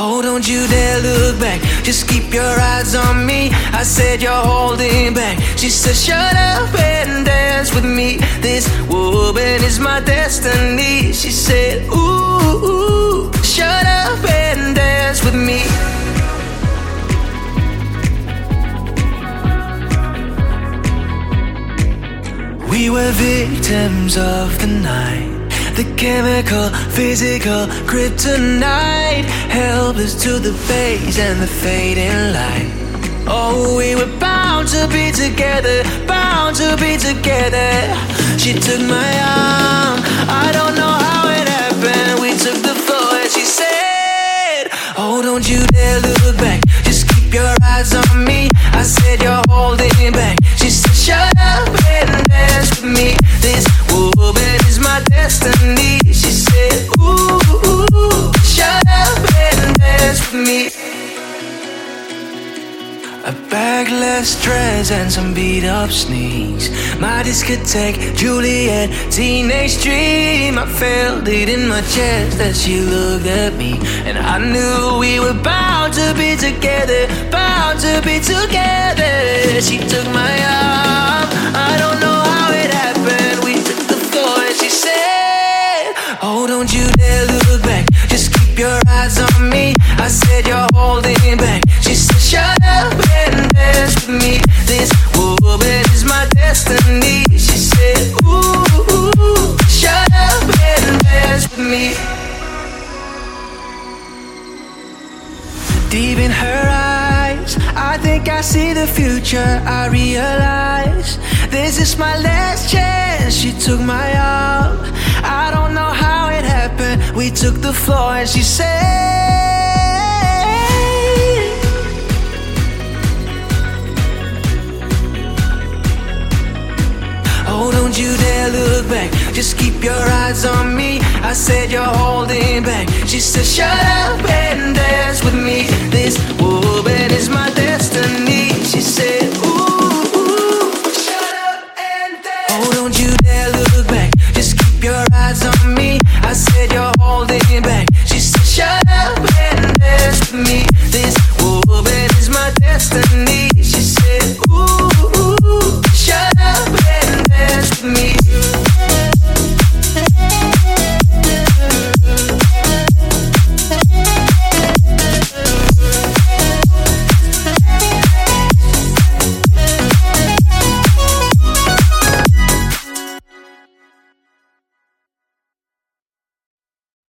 Oh, don't you dare look back, just keep your eyes on me. I said you're holding back. She said shut up and dance with me. This woman is my destiny. She said ooh, shut up and dance with me. We were victims of the night, the chemical, physical kryptonite, helpless to the phase and the fading light. Oh, we were bound to be together, bound to be together. She took my arm, I don't know how it happened. We took the floor and she said, oh, don't you dare look back, just keep your eyes on me. I said you're holding back. She said shut up and dance with me. This woman is my destiny. She said ooh, shut up and dance with me. A backless dress and some beat up sneaks, my discotheque, Juliet, teenage dream. I felt it in my chest as she looked at me, and I knew we were bound to be together, bound to be together. She took my arm, I don't know how it happened. We took the floor and she said, oh, don't you dare look back, just keep your eyes on me. I said you're holding back. She said shut up and dance with me. This woman is my destiny. She said ooh, shut up and dance with me. Deep in her eyes, I think I see the future. I realize this is my last chance. She took my arm, I don't know how it happened. We took the floor and she said, oh, don't you dare look back, just keep your eyes on me. I said you're holding back. She said shut up and dance with me. This woman is my destiny. She said ooh, shut up and dance. Oh, don't you dare look back, just keep your eyes on me. I said you're holding back.